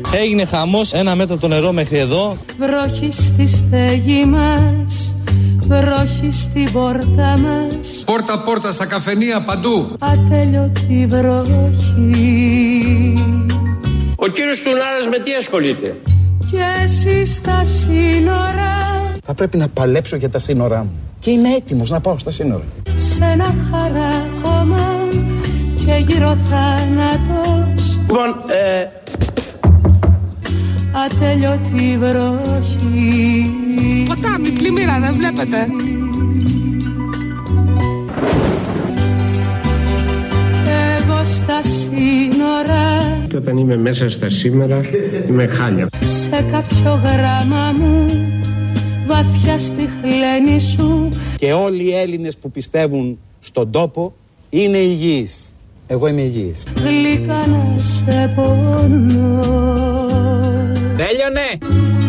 Έγινε χαμός, 1 μέτρο το νερό μέχρι εδώ. Βροχή στη στέγη μας, βροχή στην πόρτα μας. Πόρτα-πόρτα στα καφενεία παντού. Ατέλειωτη βροχή. Ο κύριος Στουνάρας με τι ασχολείται? Και εσύ στα σύνορα. Θα πρέπει να παλέψω για τα σύνορά μου. Και είμαι έτοιμος να πάω στα σύνορα. Σ' ένα χαράκωμα και γύρω θάνατος. Λοιπόν, ατέλειωτη βροχή. Ποτάμι, πλημμύρα, δεν βλέπετε? Εγώ στα σύνορα. Και όταν είμαι μέσα στα σήμερα είμαι χάλια. Σε κάποιο γράμμα μου, βαθιά στη χλένη σου. Και όλοι οι Έλληνες που πιστεύουν στον τόπο είναι υγιείς. Εγώ είμαι υγιής. Γλυκά να σε πονώ. Τέλειωνε!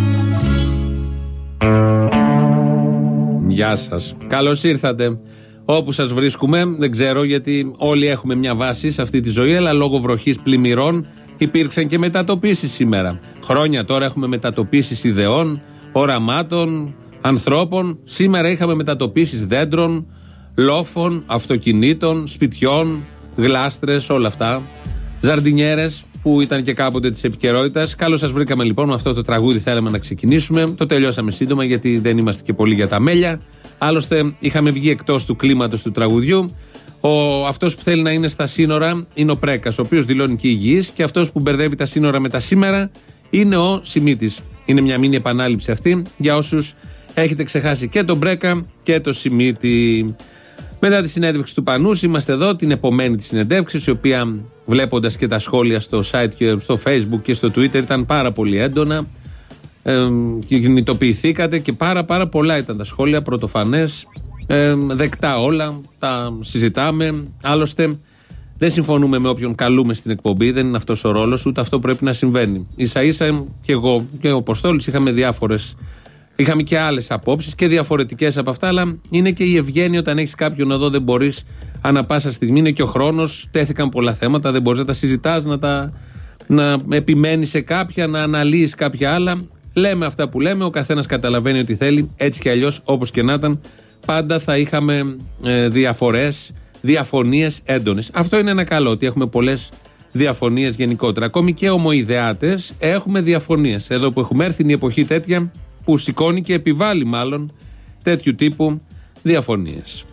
Γεια σας. Καλώς ήρθατε. Όπου σας βρίσκουμε, δεν ξέρω, γιατί όλοι έχουμε μια βάση σε αυτή τη ζωή, αλλά λόγω βροχής, πλημμυρών υπήρξαν και μετατοπίσεις σήμερα. Χρόνια τώρα έχουμε μετατοπίσεις ιδεών, οραμάτων, ανθρώπων. Σήμερα είχαμε μετατοπίσεις δέντρων, λόφων, αυτοκινήτων, σπιτιών, γλάστρες, όλα αυτά. Ζαρντινιέρες που ήταν και κάποτε της επικαιρότητας. Καλώς σας βρήκαμε λοιπόν, με αυτό το τραγούδι θέλαμε να ξεκινήσουμε. Το τελειώσαμε σύντομα γιατί δεν είμαστε και πολύ για τα μέλια. Άλλωστε είχαμε βγει εκτός του κλίματος του τραγουδιού. Αυτός που θέλει να είναι στα σύνορα είναι ο Πρέκας, ο οποίος δηλώνει και υγιής, και αυτός που μπερδεύει τα σύνορα με τα σήμερα είναι ο Σιμίτης. Είναι μια μίνι επανάληψη αυτή για όσους έχετε ξεχάσει και τον Πρέκα και το Σιμίτη. Μετά τη συνέντευξη του Πανούση είμαστε εδώ, την επομένη της συνεντεύξης, η οποία βλέποντας και τα σχόλια στο site και στο Facebook και στο Twitter ήταν πάρα πολύ έντονα. Κινητοποιηθήκατε και πάρα πολλά ήταν τα σχόλια, πρωτοφανές, δεκτά όλα, τα συζητάμε. Άλλωστε δεν συμφωνούμε με όποιον καλούμε στην εκπομπή, δεν είναι αυτός ο ρόλος, ούτε αυτό πρέπει να συμβαίνει. Ίσα-ίσα και εγώ και ο Αποστόλης είχαμε και άλλες απόψεις και διαφορετικές από αυτά, αλλά είναι και η ευγένεια όταν έχεις κάποιον εδώ, δεν μπορείς ανά πάσα στιγμή, είναι και ο χρόνος, τέθηκαν πολλά θέματα, δεν μπορείς να τα συζητάς, να επιμένεις σε κάποια, να αναλύεις κάποια άλλα. Λέμε αυτά που λέμε, ο καθένας καταλαβαίνει ότι θέλει, έτσι κι αλλιώς, όπως και να ήταν, πάντα θα είχαμε διαφορές, διαφωνίες έντονες. Αυτό είναι ένα καλό, ότι έχουμε πολλές διαφωνίες γενικότερα. Ακόμη και ομοειδεάτες έχουμε διαφωνίες. Εδώ που έχουμε έρθει είναι η εποχή τέτοια που σηκώνει και επιβάλλει μάλλον τέτοιου τύπου διαφωνίες.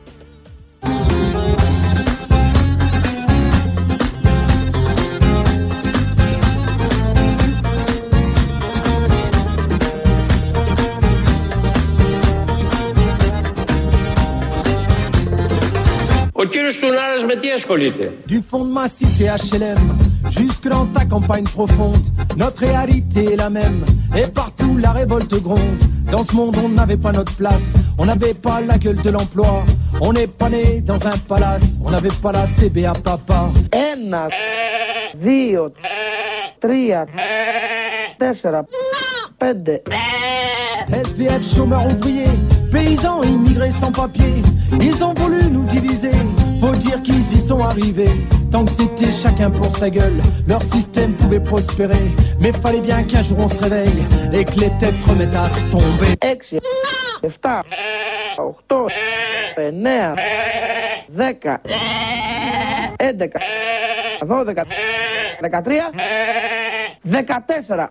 Ο κύριος Στουνάρας με τι ασχολείται? Du fond de ma cité HLM jusque dans ta campagne profonde, notre réalité est la même et partout la révolte gronde. Dans ce monde on n'avait pas notre place, on n'avait pas la gueule de l'emploi, on n'est pas né dans un palace, on n'avait pas la CBA papa. 1, 2, 3, 4, 5. SDF, chômeurs ouvriers, paysans immigrés sans papier, ils ont voulu nous diviser, faut dire qu'ils y sont arrivés. Tant que c'était chacun pour sa gueule, leur système pouvait prospérer, mais fallait bien qu'un jour on se réveille et que les têtes se remettent à tomber. 6, 7, 8, 9, 10, 11, 12, 13, 14.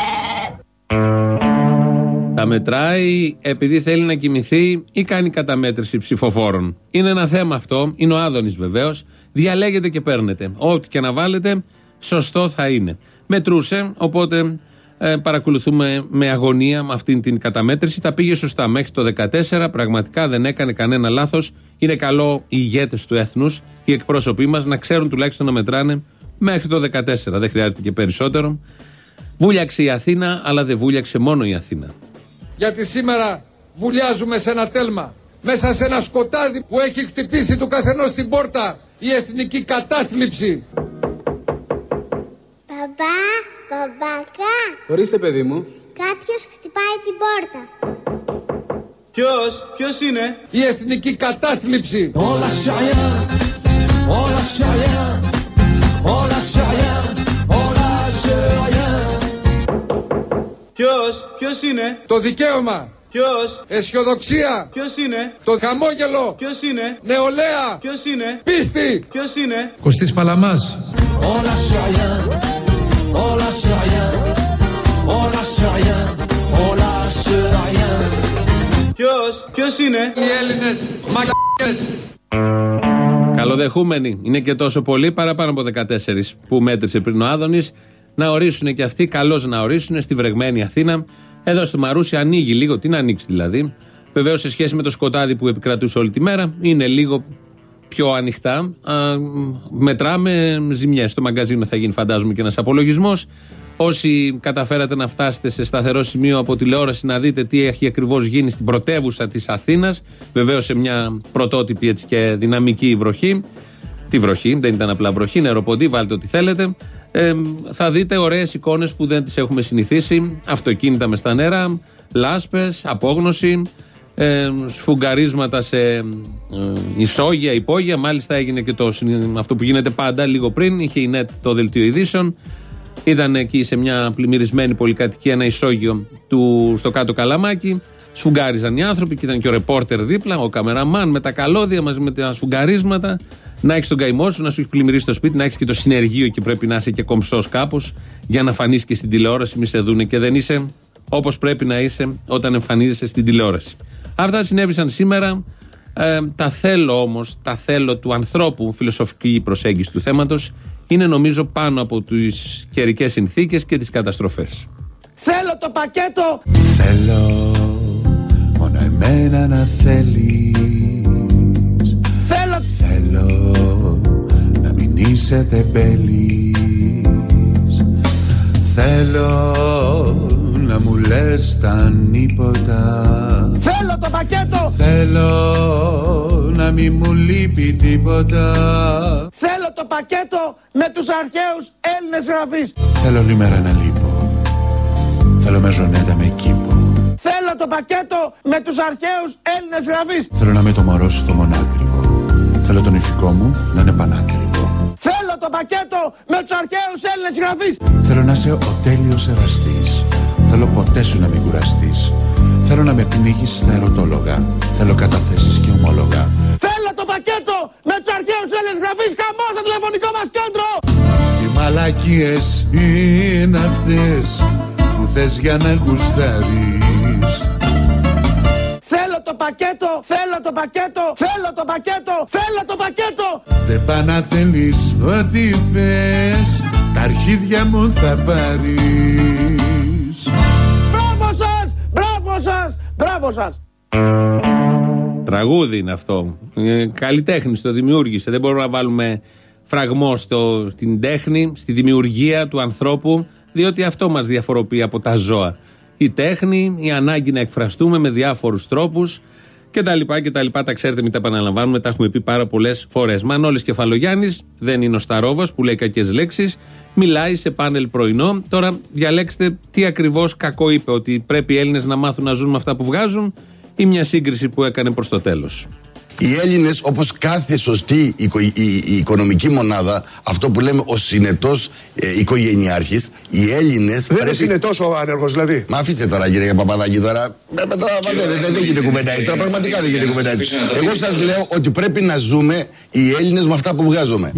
Τα μετράει επειδή θέλει να κοιμηθεί ή κάνει καταμέτρηση ψηφοφόρων. Είναι ένα θέμα αυτό, είναι ο Άδωνης βεβαίως. Διαλέγετε και παίρνετε. Ό,τι και να βάλετε, σωστό θα είναι. Μετρούσε, οπότε παρακολουθούμε με αγωνία με αυτήν την καταμέτρηση. Τα πήγε σωστά μέχρι το 14, πραγματικά δεν έκανε κανένα λάθος. Είναι καλό οι ηγέτες του έθνους, οι εκπρόσωποι μας, να ξέρουν τουλάχιστον να μετράνε μέχρι το 14. Δεν χρειάζεται και περισσότερο. Βούλιαξε η Αθήνα, αλλά δεν βούλιαξε μόνο η Αθήνα. Γιατί σήμερα βουλιάζουμε σε ένα τέλμα, μέσα σε ένα σκοτάδι που έχει χτυπήσει του καθενός στην πόρτα η εθνική κατάθλιψη. Παπά, παπακά. Ορίστε παιδί μου. Κάποιος χτυπάει την πόρτα. Ποιος είναι? Η εθνική κατάθλιψη. Όλα σαριά, όλα σαριά, όλα σαριά, όλα σαριά. Ποιος είναι? Το δικαίωμα. Ποιος? Αισιοδοξία. Ποιος είναι? Το χαμόγελο. Ποιος είναι? Νεολαία. Ποιος είναι? Πίστη. Ποιος είναι? Κωστής Παλαμάς. On lâche rien, on lâche rien, on lâche rien, on lâche rien. Ποιος είναι? Οι Έλληνες μαγ***ες. Καλοδεχούμενοι είναι και τόσο πολλοί, παραπάνω από 14 που μέτρησε πριν ο Άδωνης, να ορίσουν και αυτοί, καλώς να ορίσουν στη βρεγμένη Αθήνα. Εδώ στο Μαρούσι ανοίγει λίγο, τι να ανοίξει δηλαδή. Βεβαίως σε σχέση με το σκοτάδι που επικρατούσε όλη τη μέρα, είναι λίγο πιο ανοιχτά. Μετράμε ζημιές. Στο μαγκαζίνο θα γίνει, φαντάζομαι, και ένας απολογισμός. Όσοι καταφέρατε να φτάσετε σε σταθερό σημείο από τηλεόραση να δείτε τι έχει ακριβώς γίνει στην πρωτεύουσα της Αθήνας, βεβαίως σε μια πρωτότυπη έτσι και δυναμική βροχή. Τι βροχή, δεν ήταν απλά βροχή, νεροποντή, βάλτε ό,τι θέλετε. Θα δείτε ωραίες εικόνες που δεν τις έχουμε συνηθίσει. Αυτοκίνητα μες στα νερά, λάσπες, απόγνωση, σφουγγαρίσματα σε ισόγεια, υπόγεια. Μάλιστα έγινε και αυτό που γίνεται πάντα λίγο πριν. Είχε η ΝΕΤ το δελτίο ειδήσεων. Ήταν εκεί σε μια πλημμυρισμένη πολυκατοικία ένα ισόγειο στο κάτω Καλαμάκι. Σφουγγάριζαν οι άνθρωποι και ήταν και ο ρεπόρτερ δίπλα, ο καμεραμάν με τα καλώδια μαζί με τα σφουγγαρίσματα. Να έχεις τον καημό σου, να σου έχει πλημμυρίσει το σπίτι, να έχεις και το συνεργείο και πρέπει να είσαι και κομψός κάπως για να φανείς και στην τηλεόραση. Μη σε δούνε και δεν είσαι όπως πρέπει να είσαι όταν εμφανίζεσαι στην τηλεόραση. Αυτά συνέβησαν σήμερα. Τα θέλω του ανθρώπου, φιλοσοφική προσέγγιση του θέματος, είναι νομίζω πάνω από τις καιρικές συνθήκες και τις καταστροφές. Θέλω το πακέτο. Θέλω μόνο εμένα να θέλεις. Θέλω να μην είσαι τεμπέλης. Θέλω να μου λες τα ανίποτα. Θέλω το πακέτο. Θέλω να μην μου λείπει τίποτα. Θέλω το πακέτο με τους αρχαίους Έλληνες γραφείς. Θέλω όλη μέρα να λείπω. Θέλω με ζωνέτα με κήπο. Θέλω το πακέτο με τους αρχαίους Έλληνες γραφείς. Θέλω να είμαι το μωρό στο μονάκριβο. Θέλω τον ηφικό μου να είναι πανάκριβο. Θέλω το πακέτο με τους αρχαίους Έλληνες γραφείς. Θέλω να είσαι ο τέλειος εραστής. Θέλω ποτέ σου να μην κουραστείς. Θέλω να με πνίγεις στα ερωτόλογα. Θέλω καταθέσεις και ομόλογα. Θέλω το πακέτο με τους αρχαίους Έλληνες γραφείς. Χαμό στο τηλεφωνικό μας κέντρο. Οι μαλακίες είναι αυτές που θες για να γουστάρεις. Θέλω το πακέτο, θέλω το πακέτο, θέλω το πακέτο, θέλω το πακέτο. Δεν πά να θέλεις ό,τι θες, τα αρχίδια μου θα πάρεις. Μπράβο σας, μπράβο σας, μπράβο σας. Τραγούδι είναι αυτό. Καλλιτέχνης το δημιούργησε. Δεν μπορούμε να βάλουμε φραγμό στην τέχνη, στη δημιουργία του ανθρώπου, διότι αυτό μας διαφοροποιεί από τα ζώα. Η τέχνη, η ανάγκη να εκφραστούμε με διάφορους τρόπους κτλ. Τα ξέρετε, μην τα επαναλαμβάνουμε, τα έχουμε πει πάρα πολλές φορές. Μανώλης Κεφαλογιάννης, δεν είναι ο Σταρόβας που λέει κακές λέξεις, μιλάει σε πάνελ πρωινό. Τώρα διαλέξτε τι ακριβώς κακό είπε, ότι πρέπει οι Έλληνες να μάθουν να ζουν με αυτά που βγάζουν, ή μια σύγκριση που έκανε προς το τέλος. Οι Έλληνες, όπως κάθε σωστή η οικονομική μονάδα, αυτό που λέμε ο συνετός οικογενειάρχης, οι Έλληνες. Δεν είναι συνετός ο άνεργος, δηλαδή. Μα αφήστε τώρα, κύριε Παπαδάκη, τώρα. Δεν γίνεται κουβέντα έτσι. Πραγματικά δεν γίνεται κουβέντα έτσι. Εγώ σας λέω ότι πρέπει να ζούμε οι Έλληνες με αυτά που βγάζουμε.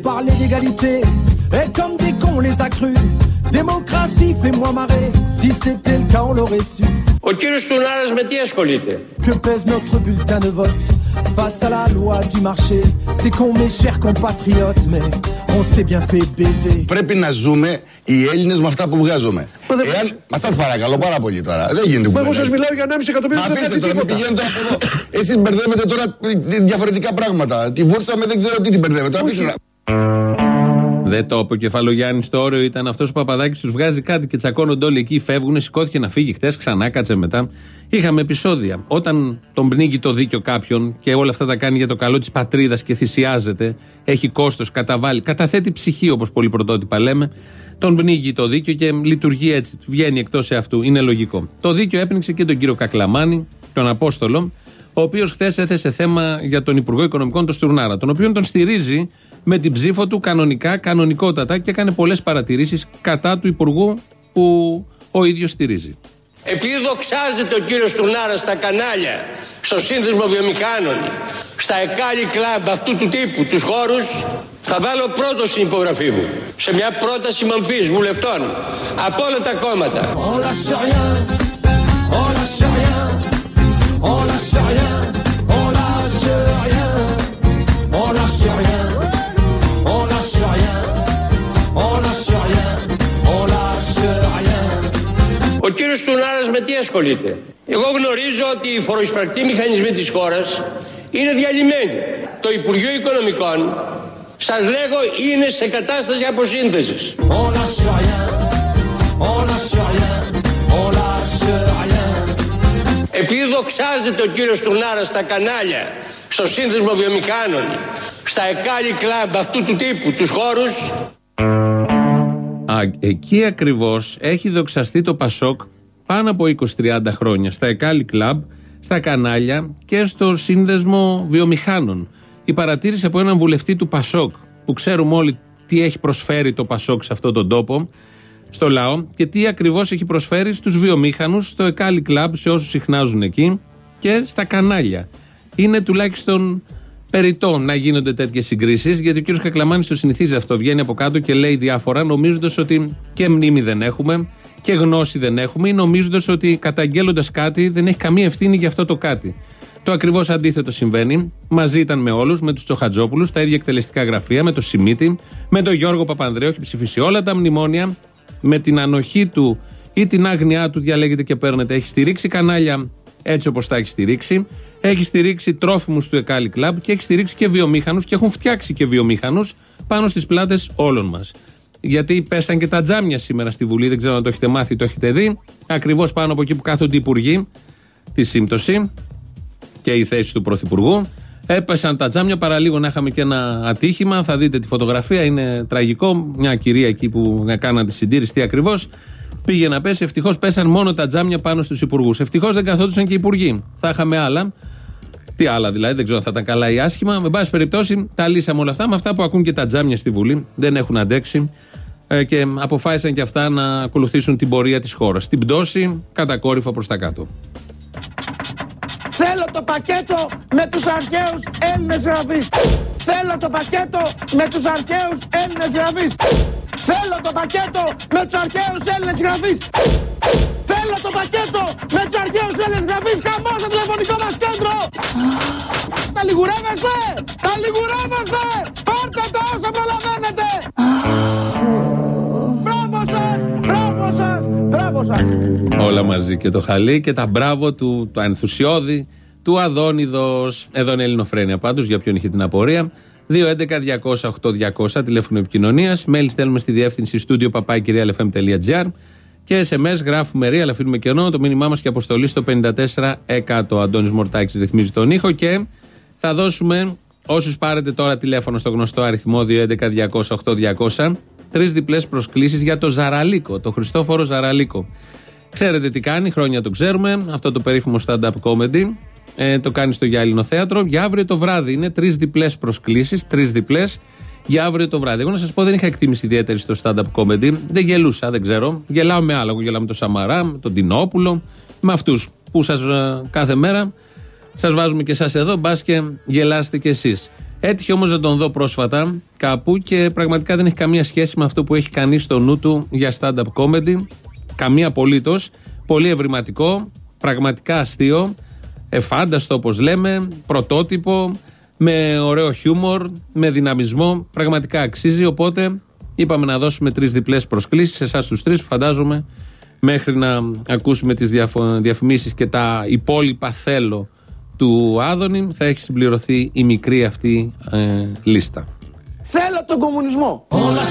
Ο κύριος Τουνάρας με τι ασχολείται? Que pèse notre bulletin de vote face à la loi du marché? C'est con mes chers compatriotes, mais on s'est bien fait baiser. Πρέπει να ζούμε οι Έλληνες με αυτά που βγάζουμε. Μα σας παρακαλώ πάρα πολύ τώρα. Δεν γίνεται κουβέντα. Εγώ σας μιλάω για 1,5 εκατομμύριο. Μα αφήστε τώρα, με πηγαίνετε από εδώ. Εσείς μπερδεύετε τώρα διαφορετικά πράγματα. Τη βούρτσα με δεν ξέρω τι την μπερδεύετε. Δεν το είπε ο Κεφαλογιάννης, το όριο ήταν αυτός ο Παπαδάκης, τους βγάζει κάτι και τσακώνονται όλοι εκεί, φεύγουν, σηκώθηκε να φύγει χτες, ξανά κάτσε μετά. Είχαμε επεισόδια. Όταν τον πνίγει το δίκιο κάποιον και όλα αυτά τα κάνει για το καλό της πατρίδας και θυσιάζεται, έχει κόστος, καταβάλει, καταθέτει ψυχή όπως πολύ πρωτότυπα λέμε, τον πνίγει το δίκιο και λειτουργεί έτσι, βγαίνει εκτός εαυτού. Είναι λογικό. Το δίκιο έπνιξε και τον κύριο Κακλαμάνη, τον Απόστολο, ο οποίος χθες έθεσε θέμα για τον Υπουργό Οικονομικών, τον Στουρνάρα, τον οποίον τον στηρίζει με την ψήφο του κανονικότατα, και έκανε πολλές παρατηρήσεις κατά του Υπουργού που ο ίδιος στηρίζει. Επειδή δοξάζεται ο κύριος Τουρνάρας στα κανάλια, στο Σύνδεσμο Βιομηχάνων, στα εκάλι κλαμπ αυτού του τύπου, τους χώρους, θα βάλω πρώτο στην υπογραφή μου σε μια πρόταση μορφής βουλευτών από όλα τα κόμματα. Ο κύριος Τουρνάρας με τι ασχολείται? Εγώ γνωρίζω ότι οι φοροεισπρακτικοί μηχανισμοί της χώρας είναι διαλυμένοι. Το Υπουργείο Οικονομικών, σας λέγω, είναι σε κατάσταση αποσύνθεσης. Επειδή δοξάζεται ο κύριος Τουρνάρας στα κανάλια, στο Σύνδεσμο Βιομηχάνων, στα εκάλι κλαμπ αυτού του τύπου, τους χώρους. Εκεί ακριβώς έχει δοξαστεί το Πασόκ πάνω από 20-30 χρόνια. Στα εκάλι κλαμπ, στα κανάλια και στο Σύνδεσμο Βιομηχάνων. Η παρατήρηση από έναν βουλευτή του Πασόκ, που ξέρουμε όλοι τι έχει προσφέρει το Πασόκ σε αυτόν τον τόπο, στο λαό, και τι ακριβώς έχει προσφέρει στους βιομήχανους, στο εκάλι κλαμπ, σε όσους συχνάζουν εκεί, και στα κανάλια. Είναι τουλάχιστον περιττό να γίνονται τέτοιες συγκρίσεις, γιατί ο κ. Κακλαμάνης το συνηθίζει αυτό. Βγαίνει από κάτω και λέει διάφορα, νομίζοντας ότι και μνήμη δεν έχουμε και γνώση δεν έχουμε, ή νομίζοντας ότι καταγγέλλοντας κάτι δεν έχει καμία ευθύνη για αυτό το κάτι. Το ακριβώς αντίθετο συμβαίνει. Μαζί ήταν με όλους, με τους Τσοχατζόπουλους, τα ίδια εκτελεστικά γραφεία, με τον Σιμίτη, με τον Γιώργο Παπανδρέου, έχει ψηφίσει όλα τα μνημόνια, με την ανοχή του ή την άγνοιά του, διαλέγετε και παίρνετε. Έχει στηρίξει κανάλια έτσι όπως τα έχει στηρίξει. Έχει στηρίξει τρόφιμους του εκάλι κλαμπ και έχει στηρίξει και βιομήχανους και έχουν φτιάξει και βιομήχανους πάνω στις πλάτες όλων μας. Γιατί πέσαν και τα τζάμια σήμερα στη Βουλή, δεν ξέρω αν το έχετε μάθει, το έχετε δει. Ακριβώς πάνω από εκεί που κάθονται οι υπουργοί, τη σύμπτωση και η θέση του Πρωθυπουργού. Έπεσαν τα τζάμια, παραλίγο να είχαμε και ένα ατύχημα. Θα δείτε τη φωτογραφία, είναι τραγικό. Μια κυρία εκεί που κάναν τη συντήρηση, τι ακριβώς πήγε να πέσει. Ευτυχώς πέσαν μόνο τα τζάμια πάνω στους υπουργούς. Ευτυχώς δεν καθόντουσαν και οι υπουργοί. Θα είχαμε άλλα. Τι άλλα δηλαδή, δεν ξέρω αν θα ήταν καλά ή άσχημα. Με πάση περιπτώσει, τα λύσαμε όλα αυτά με αυτά που ακούν και τα τζάμια στη Βουλή. Δεν έχουν αντέξει και αποφάσισαν και αυτά να ακολουθήσουν την πορεία της χώρας. Την πτώση κατακόρυφα προς τα κάτω. Θέλω το πακέτο με τους αρχαίους Έλληνες γραφείς. Θέλω το πακέτο με τους αρχαίους Έλληνες γραφείς. Θέλω το πακέτο με τους αρχαίους Έλληνες γραφείς. Θέλω το πακέτο με τους αρχαίους Έλληνες γραφείς. Χαμός στο τηλεφωνικό μας κέντρο. Τα λιγουρεύεστε! Τα λιγουρεύεστε! Πάρτε τα όσα προλαβαίνετε! Μπράβο σας! Μπράβο σας! Μπράβο σας! Όλα μαζί, και το χαλί και τα μπράβο του, το ενθουσιώδη του Αδόνιδος. Εδώ είναι Ελληνοφρένεια πάντως, για ποιον είχε την απορία. 211-200-8200 τηλέφωνο επικοινωνίας. Mail στέλνουμε στη διεύθυνση studio@realfm.gr και SMS γράφουμε ρί, αλλά αφήνουμε κενό. Το μήνυμά μας και αποστολή στο 54%. Αντώνης Μορτάκης ρυθμίζει τον ήχο και θα δώσουμε, όσους πάρετε τώρα τηλέφωνο στο γνωστό αριθμό 211-200-8200, 3 διπλές προσκλήσεις για το Ζαραλίκο, το Χριστόφορο Ζαραλίκο. Ξέρετε τι κάνει, χρόνια το ξέρουμε, αυτό το περίφημο stand-up comedy. Το κάνει στο Γυάλινο Θέατρο. Για αύριο το βράδυ είναι 3 διπλές προσκλήσεις, 3 διπλές για αύριο το βράδυ. Εγώ να σας πω, δεν είχα εκτίμηση ιδιαίτερη στο stand-up comedy. Δεν γελούσα, δεν ξέρω. Γελάω με άλλα. Εγώ γελάω με τον Σαμαρά, με τον Τινόπουλο, με αυτούς που σας κάθε μέρα σας βάζουμε και εσάς εδώ, μπας και γελάστε κι εσείς. Έτυχε όμως να τον δω πρόσφατα κάπου και πραγματικά δεν έχει καμία σχέση με αυτό που έχει κανείς στο νου του για stand-up comedy. Καμία απολύτως. Πολύ ευρηματικό, πραγματικά αστείο. Εφάνταστο όπως λέμε, πρωτότυπο, με ωραίο χιούμορ, με δυναμισμό, πραγματικά αξίζει. Οπότε είπαμε να δώσουμε 3 διπλές προσκλήσεις σε εσάς τους 3 που φαντάζομαι μέχρι να ακούσουμε τις διαφημίσεις και τα υπόλοιπα θέλω του Άδωνη θα έχει συμπληρωθεί η μικρή αυτή λίστα. Θέλω τον κομμουνισμό.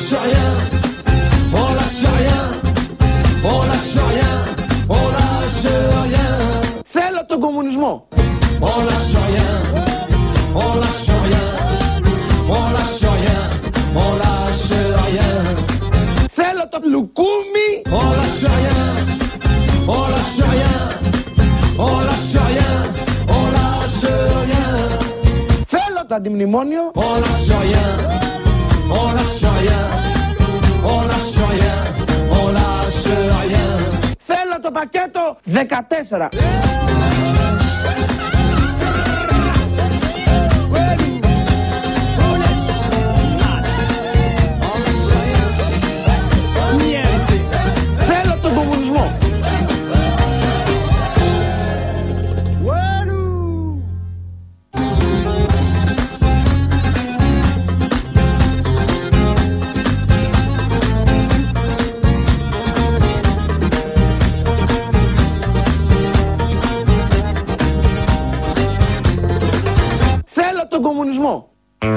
Θέλω τον κομμουνισμό. Θέλω το λουκούμι. Θέλω το αντιμνημόνιο. Θέλω το πακέτο 14. Θέλω τον κομμουνισμό. Θέλω τον κομμουνισμό.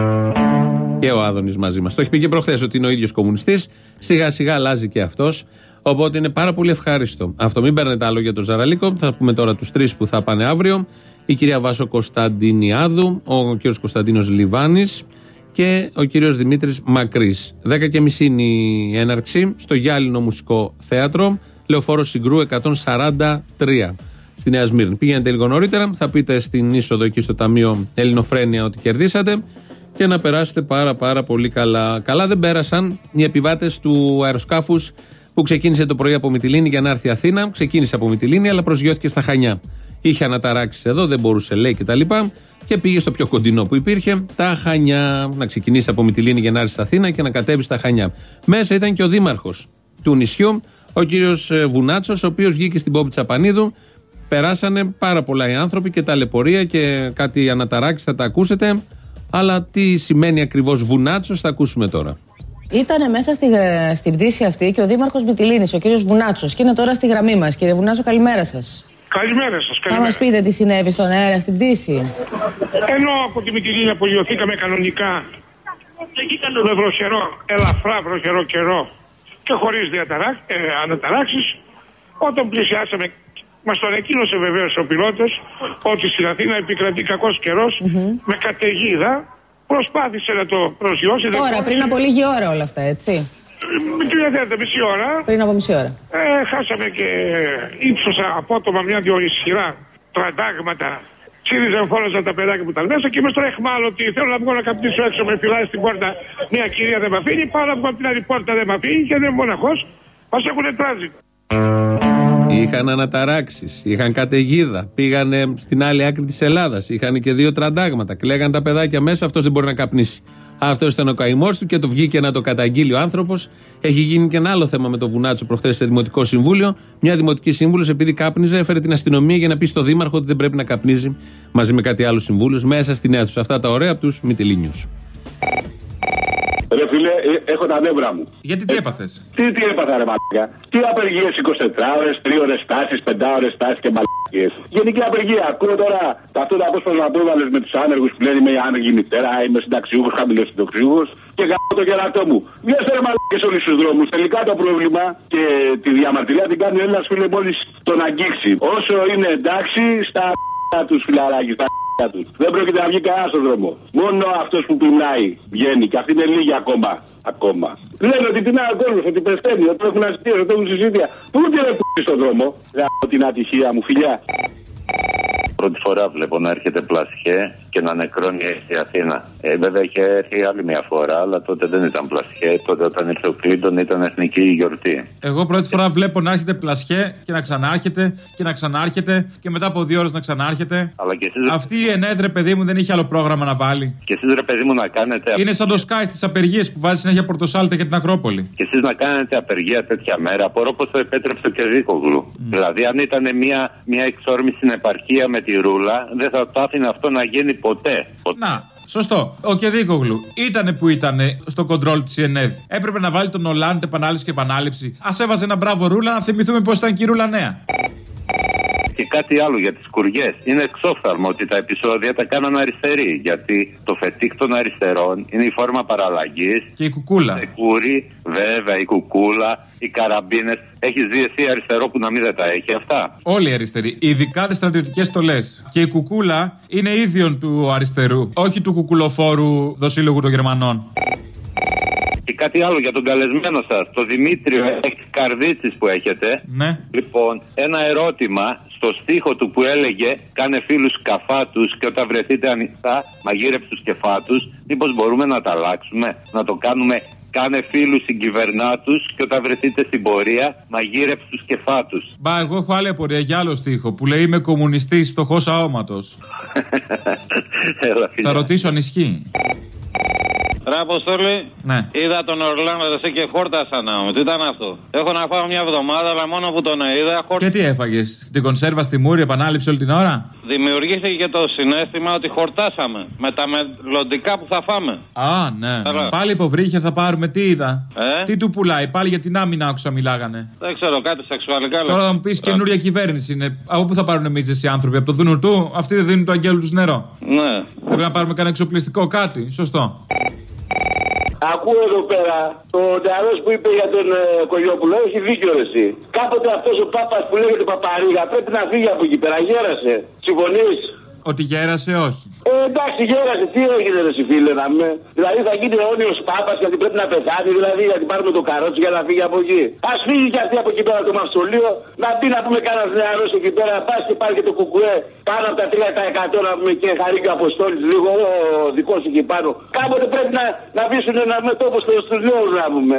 Και ο Άδωνης μαζί μας. Το έχει πει και προχθές ότι είναι ο ίδιος κομμουνιστής. Σιγά σιγά αλλάζει και αυτός. Οπότε είναι πάρα πολύ ευχάριστο. Αυτό, μην παίρνετε άλλο για τον Ζαραλίκο. Θα πούμε τώρα τους τρεις που θα πάνε αύριο. Η κυρία Βάσο Κωνσταντινιάδου, ο κύριος Κωνσταντίνος Λιβάνης και ο κύριος Δημήτρης Μακρύς. 10:30 είναι η έναρξη στο Γυάλινο Μουσικό Θέατρο, Λεωφόρο Συγκρού 143 στη Νέα Σμύρνη. Πήγαινετε λίγο νωρίτερα, θα πείτε στην είσοδο εκεί στο Ταμείο Ελληνοφρένεια ότι κερδίσατε και να περάσετε πάρα πολύ καλά. Καλά δεν πέρασαν οι επιβάτες του αεροσκάφους που ξεκίνησε το πρωί από Μυτιλήνη για να έρθει Αθήνα. Ξεκίνησε από Μυτιλήνη, αλλά προσγειώθηκε στα Χανιά. Είχε αναταράξεις εδώ, δεν μπορούσε, λέει κτλ. Και πήγε στο πιο κοντινό που υπήρχε, τα Χανιά. Να ξεκινήσει από Μυτιλήνη για να έρθει στα Αθήνα και να κατέβει στα Χανιά. Μέσα ήταν και ο δήμαρχος του νησιού, ο κύριος Βουνάτσος, ο οποίος βγήκε στην Πόπη Τσαπανίδου. Περάσανε πάρα πολλά οι άνθρωποι και ταλαιπωρία και κάτι αναταράξεις, θα τα ακούσετε. Αλλά τι σημαίνει ακριβώς Βουνάτσος θα ακούσουμε τώρα. Ήτανε μέσα στην πτήση αυτή και ο δήμαρχος Μυτιλήνης, ο κύριος Βουνάτσος, και είναι τώρα στη γραμμή μας. Κύριε Βουνάτσο, καλημέρα σας. Καλημέρα σας. Θα μας πείτε τι συνέβη στον αέρα στην πτήση. Ενώ από τη Μυτιλήνη απογειωθήκαμε κανονικά με βροχερό, ελαφρά βροχερό καιρό και χωρίς αναταράξεις, όταν πλησιάσαμε, μας τον ανακοίνωσε βεβαίως ο πιλότος ότι στην Αθήνα επικρατεί κακός καιρός με καταιγίδα. Προσπάθησε να το προσγειώσει. Τώρα, πριν από λίγη ώρα όλα αυτά, έτσι. Μισή ώρα. Πριν από μισή ώρα. Χάσαμε και ύψωσα απότομα μια-δυο ισχυρά τραντάγματα. Ξύριζαν, φώναζαν τα παιδάκια που ήταν μέσα και είμαι στο εχμάλω ότι θέλω να βγω να καπνίσω έξω. Με φυλάει στην πόρτα μια κυρία, δεν με αφήνει. Πάω να βγω από την άλλη πόρτα, δεν με αφήνει και δεν είμαι μοναχός. Μας έχουν τράζει. Είχαν αναταράξεις, είχαν καταιγίδα, πήγανε στην άλλη άκρη της Ελλάδας, είχαν και 2 τραντάγματα, κλαίγαν τα παιδάκια μέσα, αυτός δεν μπορεί να καπνίσει. Αυτός ήταν ο καημός του και το βγήκε να το καταγγείλει ο άνθρωπος. Έχει γίνει και ένα άλλο θέμα με το Βουνάτσο προχθές σε Δημοτικό Συμβούλιο. Μια Δημοτική Σύμβουλος, επειδή κάπνιζε, έφερε την αστυνομία για να πει στο Δήμαρχο ότι δεν πρέπει να καπνίζει μαζί με κάτι άλλο συμβούλους μέσα στην αίθουσα. Αυτά τα ωραία από τους Μυτιλήνιους. Ρε φίλε, έχω τα νεύρα μου. Γιατί τι έπαθες? Τι έπαθα, ρε μαλάκα. Τι απεργίες 24 ώρες, 3 ώρες στάσεις, 5 ώρες στάσεις και μαλακίες. Γενική απεργία. Ακούω τώρα αυτό το απόσπασμα που έβαλες με τους άνεργους που λένε είμαι άνεργη μητέρα, είμαι συνταξιούχος, χαμηλοσυνταξιούχος και γάμω το κερατό μου. Βγαίνετε ρε μαλακίες όλους τους δρόμους. Τελικά το πρόβλημα και τη διαμαρτυρία την κάνει ο Έλληνας φίλε μόλις τον αγγίξει. Όσο είναι εντάξει στα τους φιλαράκι, στα τους. Δεν πρόκειται να βγει κανένα στον δρόμο. Μόνο αυτός που πεινάει βγαίνει και αυτοί είναι λίγοι ακόμα. Λένε ότι πεινάει ο κόσμος, ότι πεθαίνει, ότι έχουν αστεία, ότι έχουν συζήτια. Πού δεν είναι στον δρόμο. Γάμω την ατυχία μου, φιλιά. Πρώτη φορά βλέπω να έρχεται Πλασιέ και να νεκρώνει η Αθήνα. Βέβαια είχε έρθει άλλη μια φορά, αλλά τότε δεν ήταν Πλασιέ. Τότε όταν ήρθε ο Κλίντον ήταν εθνική γιορτή. Εγώ πρώτη φορά βλέπω να έρχεται Πλασιέ και να ξανάρχεται και να ξανάρχεται και μετά από 2 ώρες να ξανάρχεται. Αλλά και εσείς... Αυτή η ΕΝΕΔ, ρε παιδί μου, δεν είχε άλλο πρόγραμμα να βάλει. Και εσείς, ρε παιδί μου, να κάνετε. Είναι σαν το Sky στις απεργίες που βάζει συνέχεια Πορτοσάλτε για την Ακρόπολη. Και εσείς να κάνετε απεργία τέτοια μέρα, απορώ πως το επέτρεψε ο Κεδίκογλου. Δηλαδή, αν ήταν μια εξόρμηση στην επαρχία με τη Ρούλα, δεν θα το άφηνε αυτό να γίνει ποτέ. Να, σωστό. Ο Κεδίκογλου ήτανε που ήτανε στο κοντρόλ της ΕΝΕΔ. Έπρεπε να βάλει τον Ολάντ επανάληψη και επανάληψη. Ας έβαζε ένα μπράβο Ρούλα να θυμηθούμε πως ήταν και η Ρούλα νέα. Και κάτι άλλο για τις κουριές. Είναι εξόφθαλμο ότι τα επεισόδια τα κάναν αριστεροί. Γιατί το φετίκ των αριστερών είναι η φόρμα παραλλαγής. Και η κουκούλα. Η κούρη, βέβαια, η κουκούλα, οι καραμπίνες. Έχεις δει εσύ αριστερό που να μην δεν τα έχει αυτά? Όλοι οι αριστεροί. Ειδικά τις στρατιωτικές στολές. Και η κουκούλα είναι ίδιον του αριστερού. Όχι του κουκουλοφόρου δοσύλλογου των Γερμανών. Και κάτι άλλο για τον καλεσμένο σας, το Δημήτριο Καρδίτσης που έχετε. Ναι. Λοιπόν, ένα ερώτημα στο στίχο του που έλεγε κάνε φίλους καφάτους και όταν βρεθείτε ανοιχτά μαγείρεψε τους κεφάτους. Μήπως μπορούμε να τα αλλάξουμε, να το κάνουμε Κάνε φίλους, συγκυβερνάτους και όταν βρεθείτε στην πορεία, μαγείρεψε τους κεφάτους. Μπα, εγώ έχω άλλη απορία για άλλο στίχο που λέει είμαι κομμουνιστής φτωχός αόματος. Θα ρωτήσω αν ισχύει. Ρε Αποστόλη, ναι. Είδα τον Ορλάντο και χόρτασα να μου. Τι ήταν αυτό? Έχω να φάω μια εβδομάδα, αλλά μόνο που τον είδα χόρτασα. Και τι έφαγες? Την κονσέρβα στη Μούρη επανάληψη όλη την ώρα? Δημιουργήθηκε το συναίσθημα ότι χορτάσαμε με τα μελλοντικά που θα φάμε. Α, ναι. Πάλι υποβρύχια θα πάρουμε, τι είδα. Τι του πουλάει, πάλι για την άμυνα άκουσα μιλάγανε. Δεν ξέρω, κάτι σεξουαλικά. Τώρα θα μου πεις καινούρια κυβέρνηση είναι. Από πού θα πάρουν εμείς οι άνθρωποι? Από το δούνο του, αυτοί δεν δίνουν του αγγέλου του νερό. Ναι. Πρέπει να πάρουμε κανένα εξοπλιστικό κάτι, σωστό. Ακούω εδώ πέρα το νεαρός που είπε για τον Κολιόπουλο, έχει δίκιο ρε εσύ. Κάποτε αυτός ο Πάπας που λέγεται Παπαρίγα πρέπει να φύγει από εκεί πέρα, γέρασε. Συμφωνείς? Ότι γέρασε, όχι. Εντάξει, γέρασε, τι έγινε ρε εσύ φίλε να με. Δηλαδή θα γίνει αιώνιος Πάπας γιατί πρέπει να πεθάνει, δηλαδή γιατί πάρουμε το καρότσι για να φύγει από εκεί. Ας φύγει και αυτή από εκεί πέρα το μαυστολείο, να μπει να πούμε κανένας νεαρός εκεί πέρα, πας και πάρει και το κουκουέ πάνω από τα 3% να πούμε και Χαρίκα Αποστόλης λίγο, ο δικός εκεί πάνω. Κάποτε πρέπει να βήσουν ένα μέτωπο στους νέους να πούμε.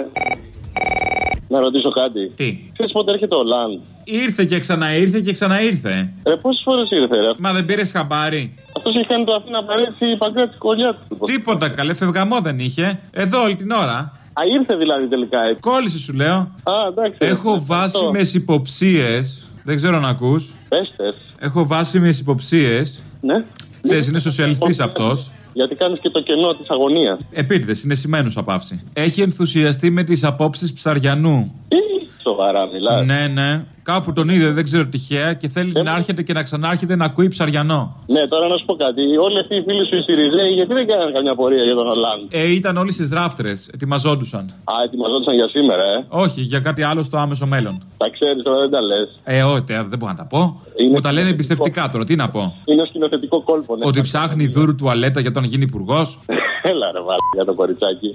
Να ρωτήσω κάτι. Τι? Ξέρεις πότε έρχεται ο Λαν? Ήρθε και ξαναήρθε και ξαναήρθε. Πόσες φορές ήρθε ρε? Μα δεν πήρες χαμπάρι? Αυτός έχει κάνει το Αθήνα Παρέτηση Παγκράτη Κολιάτη. Τίποτα καλέ, φευγαμό δεν είχε. Εδώ όλη την ώρα. Α, ήρθε δηλαδή τελικά. Κόλλησε σου λέω. Α, εντάξει. Έχω βάσιμες υποψίες. Δεν ξέρω αν ακούς. Πέστες. Έχω βάσιμες υποψίες. Ναι. Ξέρεις, είναι σοσιαλιστής αυτός. Γιατί κάνεις και το κενό της αγωνίας. Επίτηδες, είναι σημαίνους απαύση. Έχει ενθουσιαστεί με τις απόψεις Ψαριανού. Σοβαρά μιλάς? Ναι, ναι. Κάπου τον είδε, δεν ξέρω τυχαία και θέλει να έρχεται και να ξανάρχεται να ακούει Ψαριανό. Ναι, τώρα να σου πω κάτι. Όλοι αυτοί οι φίλοι σου οι Σιριζέοι, γιατί δεν κάνανε καμιά πορεία για τον Ολάντ? Ήταν όλοι στις ράφτρες. Ετοιμαζόντουσαν. Α, ετοιμαζόντουσαν για σήμερα, Όχι, για κάτι άλλο στο άμεσο μέλλον. Τα ξέρεις τώρα, δεν τα λες. Όχι, δεν μπορώ να τα πω. Μου τα λένε εμπιστευτικά τώρα, τι να πω. Είναι σκηνοθετικό κόλπο, ναι. Ότι ψάχνει δούρου τουαλέτα για τον γίνει υπουργός. Έλα ρε βάλε για το κοριτσάκι.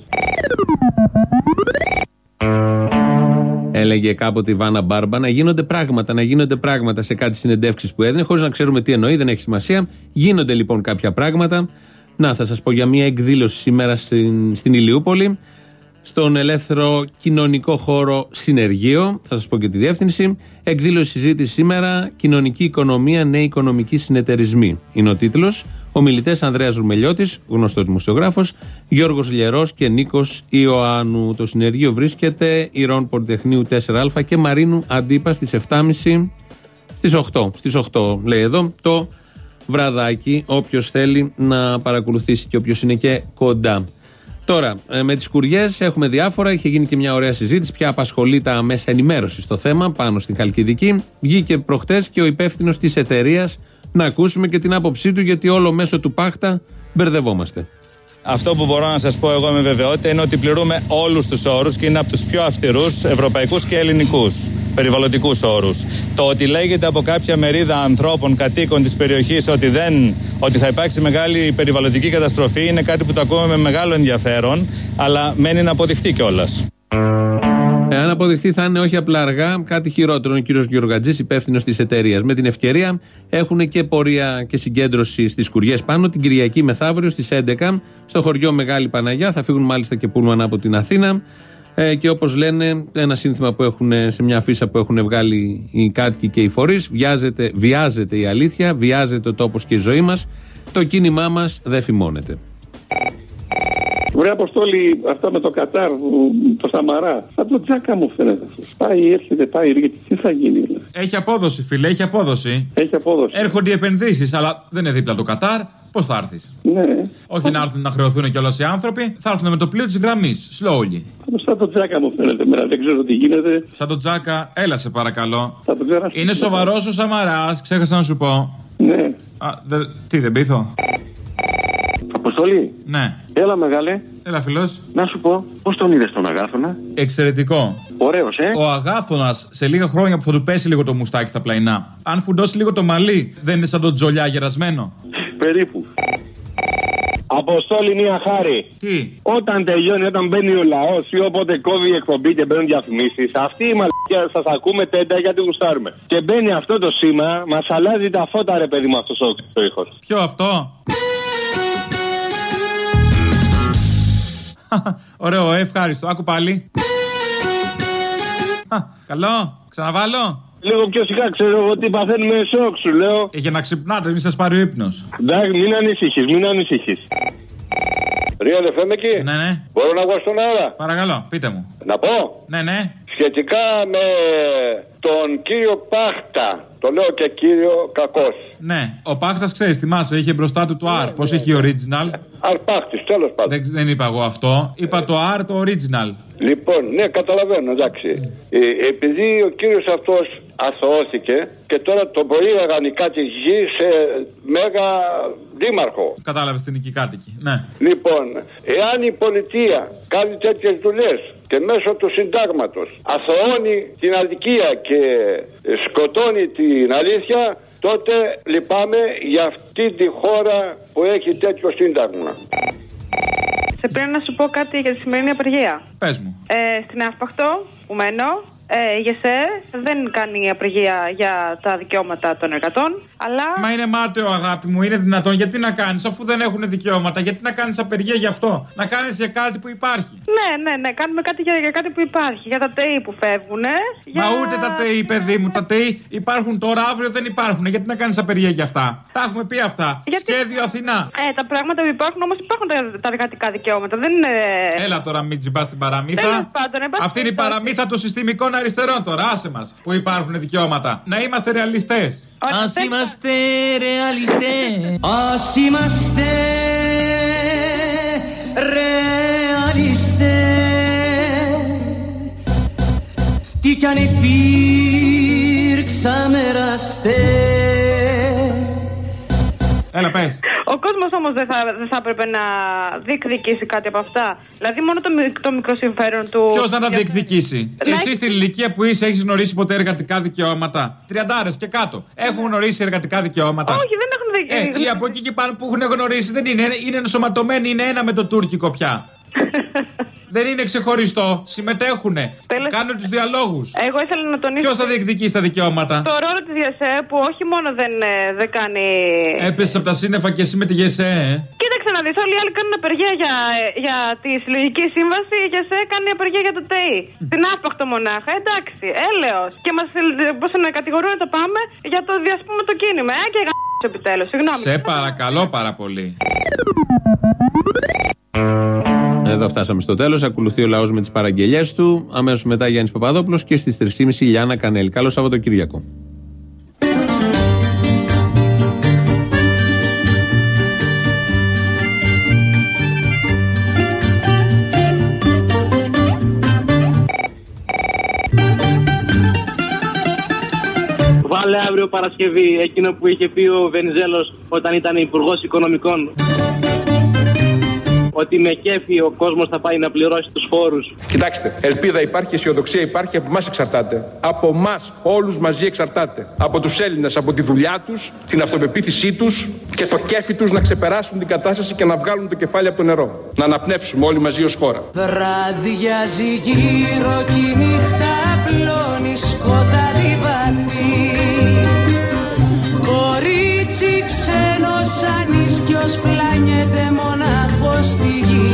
Έλεγε κάποτε η Βάνα Μπάρμπα να γίνονται πράγματα σε κάτι συνεντεύξεις που έδινε, χωρίς να ξέρουμε τι εννοεί, δεν έχει σημασία. Γίνονται λοιπόν κάποια πράγματα. Να, θα σας πω για μια εκδήλωση σήμερα στην Ηλιούπολη, στον ελεύθερο κοινωνικό χώρο Συνεργείο. Θα σας πω και τη διεύθυνση. Εκδήλωση συζήτηση σήμερα, κοινωνική οικονομία, νέοι οικονομικοί συνεταιρισμοί. Είναι ο τίτλος. Ομιλητές Ανδρέας Ρουμελιώτης, γνωστός δημοσιογράφος, Γιώργος Λιερός και Νίκος Ιωάννου. Το συνεργείο βρίσκεται Ηρών Πολυτεχνείου 4α και Μαρίνου Αντίπα στις 7.30 στις 8. Στις 8 λέει εδώ το βραδάκι, όποιος θέλει να παρακολουθήσει και όποιος είναι και κοντά. Τώρα, με τις κουριές έχουμε διάφορα. Είχε γίνει και μια ωραία συζήτηση. Πια απασχολεί τα μέσα ενημέρωση στο θέμα πάνω στην Χαλκιδική. Βγήκε προχτές και ο υπεύθυνος της εταιρείας να ακούσουμε και την άποψή του, γιατί όλο μέσω του Πάχτα μπερδευόμαστε. Αυτό που μπορώ να σας πω εγώ με βεβαιότητα είναι ότι πληρούμε όλους τους όρους και είναι από τους πιο αυστηρούς ευρωπαϊκούς και ελληνικούς περιβαλλοντικούς όρους. Το ότι λέγεται από κάποια μερίδα ανθρώπων, κατοίκων της περιοχής ότι θα υπάρξει μεγάλη περιβαλλοντική καταστροφή είναι κάτι που το ακούμε με μεγάλο ενδιαφέρον, αλλά μένει να αποδειχτεί κιόλας. Αν αποδειχθεί θα είναι όχι απλά αργά, κάτι χειρότερο. Ο κύριος Γεωργατζής, υπεύθυνος της εταιρείας. Με την ευκαιρία έχουν και πορεία και συγκέντρωση στις Κουριές πάνω την Κυριακή μεθαύριο στις 11 στο χωριό Μεγάλη Παναγιά. Θα φύγουν μάλιστα και πούλμαν από την Αθήνα. Και όπως λένε, ένα σύνθημα που έχουν σε μια αφίσα που έχουν βγάλει οι κάτοικοι και οι φορείς, βιάζεται η αλήθεια, βιάζεται ο τόπος και η ζωή μας. Το κίνημά μας δεν φημώνεται. Βρε Αποστόλη, αυτά με το Κατάρ, το Σαμαρά. Σαν το Τζάκα μου φαίνεται αυτό. Πάει, έρχεται, πάει, έρχεται. Τι θα γίνει, δηλαδή. Έχει απόδοση, φίλε, έχει απόδοση. Έχει απόδοση. Έρχονται οι επενδύσεις, αλλά δεν είναι δίπλα το Κατάρ. Πώς θα έρθεις? Ναι. Όχι να έρθουν να χρεωθούν κιόλας οι άνθρωποι, θα έρθουν με το πλοίο της γραμμής. Slowly. Σαν το Τζάκα μου φαίνεται. Δεν ξέρω τι γίνεται. Σαν το Τζάκα, έλα σε παρακαλώ. Είναι σοβαρός ο Σαμαράς, ξέχασα να σου πω. Ναι. Τι δεν πείθω? Αποστολή. Ναι. Έλα μεγάλε. Έλα φιλός. Να σου πω, πώς τον είδες τον Αγάθωνα? Εξαιρετικό. Ωραίος, Ο Αγάθωνας σε λίγα χρόνια που θα του πέσει λίγο το μουστάκι στα πλαϊνά, αν φουντώσει λίγο το μαλλί, δεν είναι σαν τον Τζολιά γερασμένο? Περίπου. Αποστόλη, μία χάρη. Τι? Όταν τελειώνει, όταν μπαίνει ο λαός ή όποτε κόβει η εκπομπή και μπαίνουν διαφημίσεις, αυτή η μαλακιά σας ακούμε τέντα γιατί γουστάρουμε. Και μπαίνει αυτό το σήμα, μας αλλάζει τα φώτα, ρε παιδί μου, αυτός ο ήχος. Ποιο αυτό? Ωραίο, ευχάριστο. Άκου πάλι. Καλό, ξαναβάλω. Λίγο πιο σιγά, ξέρω ότι παθαίνουμε σοκ, σου λέω. Για να ξυπνάτε, μην σας πάρει ο ύπνος. Εντάξει, μην ανησυχείς. Ρίο, δεν φέμε εκεί. Ναι. Μπορώ να βγω στον αέρα. Παρακαλώ, πείτε μου. Να πω. Ναι. Σχετικά με τον κύριο Πάχτα. Το λέω και κύριο κακός. Ναι, ο Πάχτας ξέρεις, θυμάσαι, είχε μπροστά του το R. Πώς έχει original. Αρπάχτης, τέλος πάντων. Δεν είπα εγώ αυτό. Είπα το R, το original. Λοιπόν, ναι, καταλαβαίνω, εντάξει. Επειδή ο κύριος αυτός αθωώθηκε και τώρα τον προήγαγαν οι κάτοικοι σε μέγα δήμαρχο. Κατάλαβες την οικικάτοικη, ναι. Λοιπόν, εάν η πολιτεία κάνει τέτοιες δουλειές και μέσω του συντάγματος αθωώνει την αδικία και σκοτώνει την αλήθεια, τότε λυπάμαι για αυτή τη χώρα που έχει τέτοιο σύνταγμα. Σε πρέπει να σου πω κάτι για τη σημερινή απεργία. Πες μου. Στην Άσπαχτο που μένω, η ΓΕΣΕ δεν κάνει απεργία για τα δικαιώματα των εργατών, αλλά... Μα είναι μάταιο, αγάπη μου, είναι δυνατόν. Γιατί να κάνεις, αφού δεν έχουν δικαιώματα, γιατί να κάνεις απεργία γι' αυτό? Να κάνεις για κάτι που υπάρχει. Ναι, κάνουμε κάτι για κάτι που υπάρχει. Για τα ΤΕΗ που φεύγουν. Μα ούτε τα ΤΕΗ, παιδί μου, τα ΤΕΗ υπάρχουν τώρα, αύριο δεν υπάρχουν. Γιατί να κάνεις απεργία για αυτά? Τα έχουμε πει αυτά. Σχέδιο Αθηνά. Τα πράγματα που υπάρχουν, όμως υπάρχουν τα εργατικά δικαιώματα. Δεν είναι... Έλα τώρα, μην τζιμπάς την παραμύθα. Αυτή είναι η παραμύθα των συστημικών αριστερών τώρα, άσε μας που υπάρχουν δικαιώματα. Να είμαστε ρεαλιστές. Ας είμαστε ρεαλιστές. Ας είμαστε ρεαλιστές. Τι κι αν υπήρξαμε εραστές. Έλα, πες. Ο κόσμος όμως δεν θα έπρεπε να διεκδικήσει κάτι από αυτά. Δηλαδή μόνο το μικρό συμφέρον του. Ποιος να τα διεκδικήσει? Εσύ στην ηλικία που είσαι έχεις γνωρίσει ποτέ εργατικά δικαιώματα? 30 και κάτω. Έχουν γνωρίσει εργατικά δικαιώματα? Όχι, δεν έχουν δικαιώματα. Ή από εκεί και πάνω που έχουν γνωρίσει δεν είναι. Είναι ενσωματωμένοι, είναι ένα με το τουρκικό πια. Δεν είναι ξεχωριστό. Συμμετέχουνε. Κάνουν τους διαλόγους. Εγώ ήθελα να τονίσω. Ποιος θα διεκδικήσει τα δικαιώματα? Το ρόλο της ΓΕΣΕ που όχι μόνο δεν κάνει. Έπεσε από τα σύννεφα και εσύ με τη ΓΕΣΕ. Κοίταξε να δεις. Όλοι οι άλλοι κάνουν απεργία για τη συλλογική σύμβαση. Η ΓΕΣΕ κάνει απεργία για το ΤΕΗ. Την Άσπαχτο μονάχα. Εντάξει. Έλεος. Και μας κατηγορούν να το πάμε για το διασπούμε το κίνημα. Και επιτέλους. Συγγνώμη. Σε παρακαλώ πάρα πολύ. Εδώ φτάσαμε στο τέλος. Ακολουθεί ο λαός με τις παραγγελιές του. Αμέσως μετά Γιάννης Παπαδόπουλος και στις 3.30 Λιάννα Κανέλη. Καλό Σαββατοκύριακο. Βάλε αύριο Παρασκευή εκείνο που είχε πει ο Βενιζέλος όταν ήταν υπουργός οικονομικών. Ότι με κέφι ο κόσμος θα πάει να πληρώσει τους φόρους. Κοιτάξτε, ελπίδα υπάρχει, αισιοδοξία υπάρχει, από εμάς εξαρτάται. Από εμάς όλους μαζί εξαρτάται. Από τους Έλληνες, από τη δουλειά τους, την αυτοπεποίθησή τους και το κέφι τους να ξεπεράσουν την κατάσταση και να βγάλουν το κεφάλι από το νερό. Να αναπνεύσουμε όλοι μαζί ως χώρα. Βραδιάζει γύρω κι η νύχτα πλώνει σκοτάδι βαθύ. Κορίτσι ξένος ανίσκιος πλάνιεται μονάχος στη γη.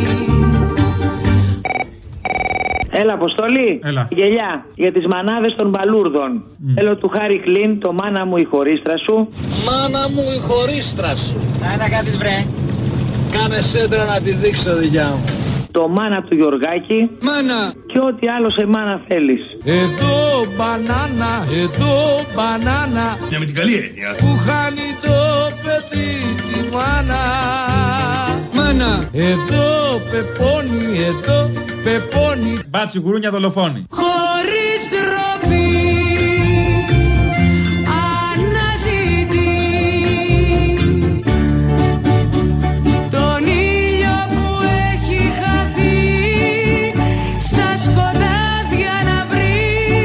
Έλα, Αποστόλη. Έλα. Γελιά για τις μανάδες των μπαλούρδων. Θέλω του Χάρη Κλίν, το μάνα μου η χωρίστρα σου. Μάνα μου η χωρίστρα σου. Να κάνεις βρε. Κάνε σέντρα να τη δείξω, δικιά μου. Το μάνα του Γιωργάκη. Μάνα. Και ό,τι άλλο σε μάνα θέλεις. Εδώ μπανάνα, εδώ μπανάνα. Μια με την καλή έννοια. Που χάνει το παιδί τη μάνα. Μάνα. Εδώ πεπώνει, εδώ πεπώνει. Μπάτσι γουρούνια δολοφόνη. Χωρίς ντροπή αναζητεί τον ήλιο που έχει χαθεί στα σκοτάδια να βρει.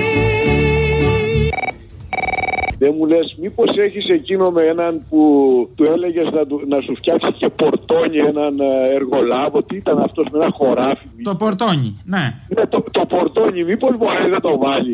Δεν μου λες, μήπως έχεις εκείνο με έναν που του έλεγες να σου φτιάξει και πορτόνι, έναν εργολάβο? Τι ήταν αυτός με ένα χωράφι? Το πορτόνι, ναι. Ναι, το πορτόνι, μήπως μπορεί να το βάλει?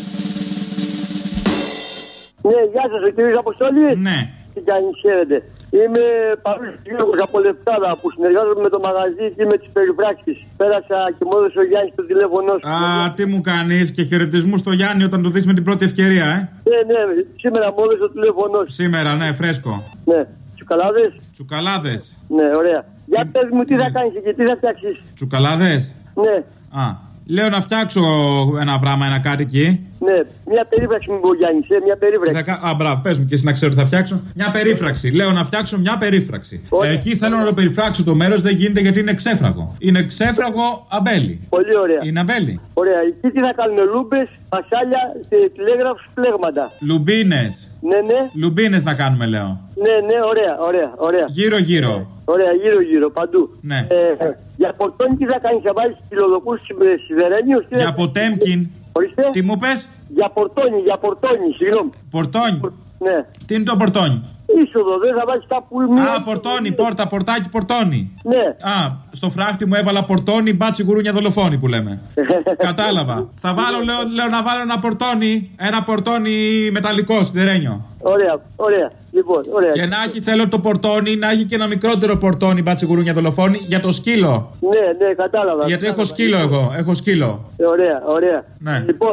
Ναι, γεια σας, ο κύριος Αποστόλη. Ναι. Τι κάνεις, χαίρετε. Είμαι παρουσίαστος από Λευκάδα που συνεργάζομαι με το μαγαζί και με τις περιφράξεις. Πέρασα και μου έδωσε ο Γιάννης το τηλέφωνο σου. Α, τι μου κάνεις και χαιρετισμού στο Γιάννη όταν το δεις με την πρώτη ευκαιρία, Ναι, σήμερα μου έδωσε το τηλέφωνο σου. Σήμερα, ναι, φρέσκο. Ναι, τσουκαλάδες. Τσουκαλάδες. Ναι, ωραία. Για πες μου τι θα κάνεις και τι θα φτιάξεις. Τσουκαλάδες. Ναι. Α, λέω να φτιάξω ένα πράγμα, ένα κάτι εκεί. Ναι, μια περίφραξη μου είπε ο Γιάννης, μια περίφραξη. Α, μπράβο, πες μου και εσύ να ξέρω τι θα φτιάξω. Μια περίφραξη. Λέω να φτιάξω μια περίφραξη. Εκεί θέλω να το περιφράξω το μέρος, δεν γίνεται γιατί είναι ξέφραγο. Είναι ξέφραγο αμπέλι. Πολύ ωραία. Είναι αμπέλι. Ωραία, εκεί τι θα κάνουμε, λούμπες, πασάλια, τηλέγραφους, πλέγματα. Λουμπίνες. Ναι. Λουμπίνες να κάνουμε, λέω. Ναι, ωραία. Γύρω-γύρω. Ωραία, γύρω-γύρω, παντού. Ναι. Για πορτόνι τι θα κάνεις, θα βάλεις κιλοδοκούς σιδερένιους. Για ποτέμκιν. Ορίστε. Τι μου πες? Για πορτόνι, συγγνώμη. Πορτόνι. Ναι. Τι είναι το πορτόνι? Είσοδο, δεν θα βάλεις κάπου. Πορτόνι, πόρτα, πορτάκι, πορτόνι. Ναι. Στο φράχτη μου έβαλα πορτόνι, μπάτσι γουρούνια δολοφόνη που λέμε. Κατάλαβα. Θα βάλω, λέω να βάλω ένα πορτόνι μεταλλικό σιδερένιο. Ωραία. Λοιπόν, ωραία. Και να έχει, θέλω το πορτόνι, να έχει και ένα μικρότερο πορτόνι, μπάτσι γουρούνια δολοφόνη, για το σκύλο. Ναι, κατάλαβα. Γιατί έχω σκύλο εγώ, έχω σκύλο. Ωραία. Ναι. Λοιπόν,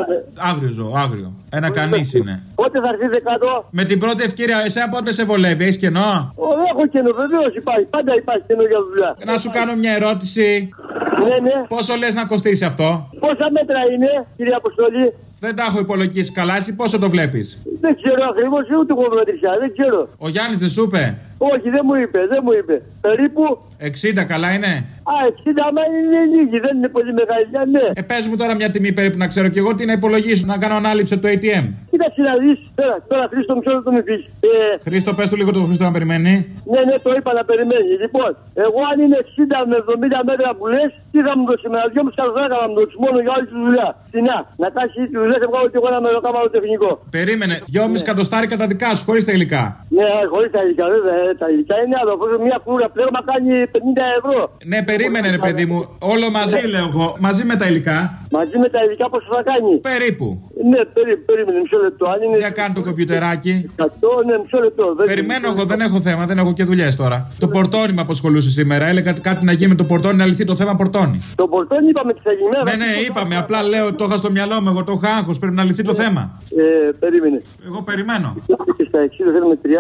άγριο. Ένα κανείς είναι. Πότε θα έρθετε κάτω? Με την πρώτη ευκαιρία, εσένα πότε σε βολεύει, έχεις κενό? Έχω κενό, βεβαίως υπάρχει. Πάντα υπάρχει κενό για δουλειά. Να σου κάνω μια ερώτηση. Ναι. Πόσο λες να κοστίσει αυτό? Πόσα μέτρα είναι, κύριε Αποστολή? Δεν τα έχω υπολογίσει καλά, εσύ πόσο το βλέπεις? Δεν ξέρω ακριβώς, ούτε εγώ μετρησιά, δεν ξέρω. Ο Γιάννης δεν σου είπε? Όχι, δεν μου είπε. Περίπου 60 καλά είναι? 60 άμα είναι λίγη, δεν είναι πολύ μεγάλη, ναι. Πες μου τώρα μια τιμή περίπου να ξέρω και εγώ τι να υπολογίσω, να κάνω ανάληψη από το ATM. Κοίταξε να δεις, τώρα Χρήστο μισό λεπτό με πεις. Χρήστο, πες του λίγο το Χρήστο να περιμένει. Ναι, το είπα να περιμένει. Λοιπόν, εγώ αν είναι 60 με 70 μέτρα που λες, τι θα μου δώσει, με ένα 2,5 καρδάκια να μου δώσει μόνο για όλη τη δουλειά. Φθηνά. Να κάνει τη δουλειά και βγάλω και εγώ ένα μεροκάμαρο τεχνικό. Περίμενε, 2,5 εκατοστάρικα τα δικά σου, χωρίς τα υλικά. Ναι, χωρίς τα υλικά, βέβαια. Τα υλικά είναι άλλο. Μια φούρα πλέγμα κάνει 50 ευρώ. Ναι, περίμενε, ρε παιδί μου. Όλο μαζί λέω εγώ. Μαζί με τα υλικά. Μαζί με τα υλικά πόσο θα κάνει? Περίπου. Ναι, περίμενε μισό λεπτό. Αν είναι. Για κάνει το κομπιουτεράκι. Ναι, μισό λεπτό. Περιμένω εγώ, δεν έχω θέμα, δεν έχω και δουλειές τώρα. Το πορτόνι με απασχολούσε σήμερα. Έλεγα κάτι να γίνει με το πορτόνι, να λυθεί το θέμα πορτόνι. Το πορτόνι είπαμε τι θα γίνει. Ναι, είπαμε. Απλά λέω, το είχα στο μυαλό μου. Εγώ το είχα άγχος. Πρέπει να λυθεί το θέμα. Περίμενε. Εγώ περιμένω. Και στα 60 θέλουμε 30,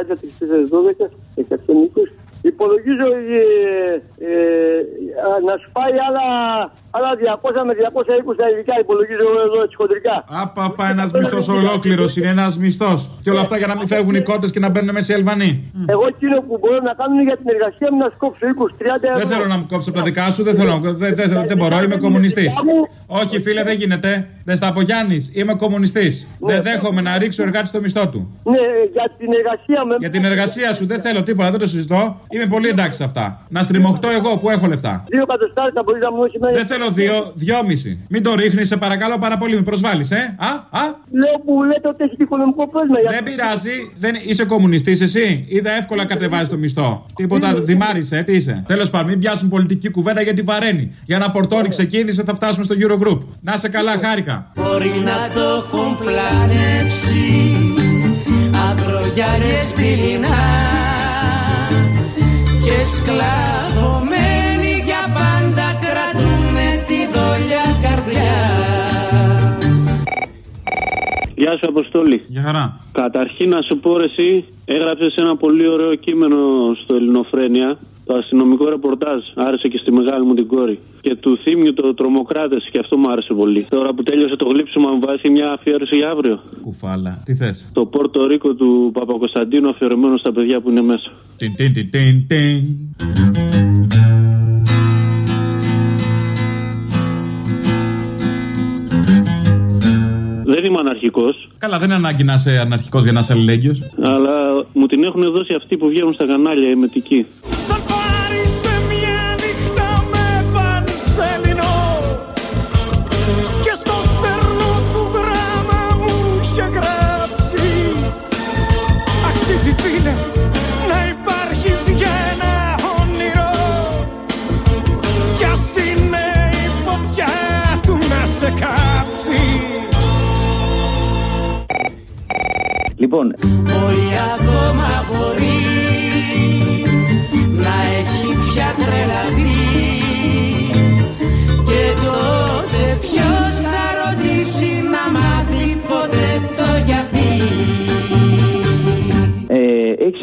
412, 120. Υπολογίζω να σου πάει άλλα 200 με 220 τα υλικά. Υπολογίζω εδώ έτσι χοντρικά. Απαπα, ένας μισθός ολόκληρος είναι, ένας μισθός. Και όλα αυτά για να μην φεύγουν οι κότες και να μπαίνουν μέσα οι Αλβανοί. Εγώ εκείνο που μπορώ να κάνω είναι για την εργασία μου να σκόψω 20-30 ευρώ. Δεν θέλω να μου κόψω από τα δικά σου, δεν μπορώ, είμαι κομμουνιστής. Όχι, φίλε, δεν γίνεται. Δεν στα από Γιάννης, είμαι κομμουνιστής. Δεν δέχομαι να ρίξω εργάτη στο μισθό του. Ναι, για την εργασία μου. Για την εργασία σου δεν θέλω τίποτα, δεν το συζητώ. Είμαι πολύ εντάξει σε αυτά. Να στριμωχτώ εγώ που έχω λεφτά. 2 εκατοστάρικα μπορεί να μου δώσει μέσα. Δεν θέλω 2,5. Μην το ρίχνεις, σε παρακαλώ πάρα πολύ, με προσβάλλεις, Λέω που λέτε ότι έχει οικονομικό πρόβλημα. Δεν πειράζει, είσαι κομμουνιστής εσύ. Είδα εύκολα κατεβάζεις το μισθό. Τίποτα, δημάρεις, τι είσαι. Τέλος πάντων, μην πιάσουν πολιτική κουβέντα γιατί βαραίνει. Για ένα πορτόνι ξεκίνησε, θα φτάσουμε στο Eurogroup. Να σε καλά, χάρηκα. Μπορεί να το έχουν πλανέψει ακρογιάρες δειλινά και σκλαβωμένοι για πάντα κρατούνε τη δόλια καρδιά. Γεια σου Αποστόλη. Γεια χαρά. Καταρχήν να σου πω εσύ, έγραψες ένα πολύ ωραίο κείμενο στο Ελληνοφρένεια. Το αστυνομικό ρεπορτάζ άρεσε και στη μεγάλη μου την κόρη. Και του Θήμιου το Τρομοκράτες, και αυτό μου άρεσε πολύ. Τώρα που τέλειωσε το γλύψιμο, μου βάζει μια αφιέρωση για αύριο. Κουφάλα, τι θες? Το Πόρτο Ρίκο του Παπακοσταντίνου, αφιερωμένο στα παιδιά που είναι μέσα. Δεν είμαι αναρχικός. Καλά, δεν είναι ανάγκη να είσαι αναρχικός για να είσαι αλληλέγγυος. Αλλά μου την έχουν δώσει αυτοί που βγαίνουν στα κανάλια, οι μετικοί. Και στο στερνό του γράμμα μου είχε γράψει αξίζει φίλε να υπάρχεις για ένα όνειρο κι ας είναι η φωτιά του να σε κάψει. Λοιπόν, μπορεί ακόμα μπορεί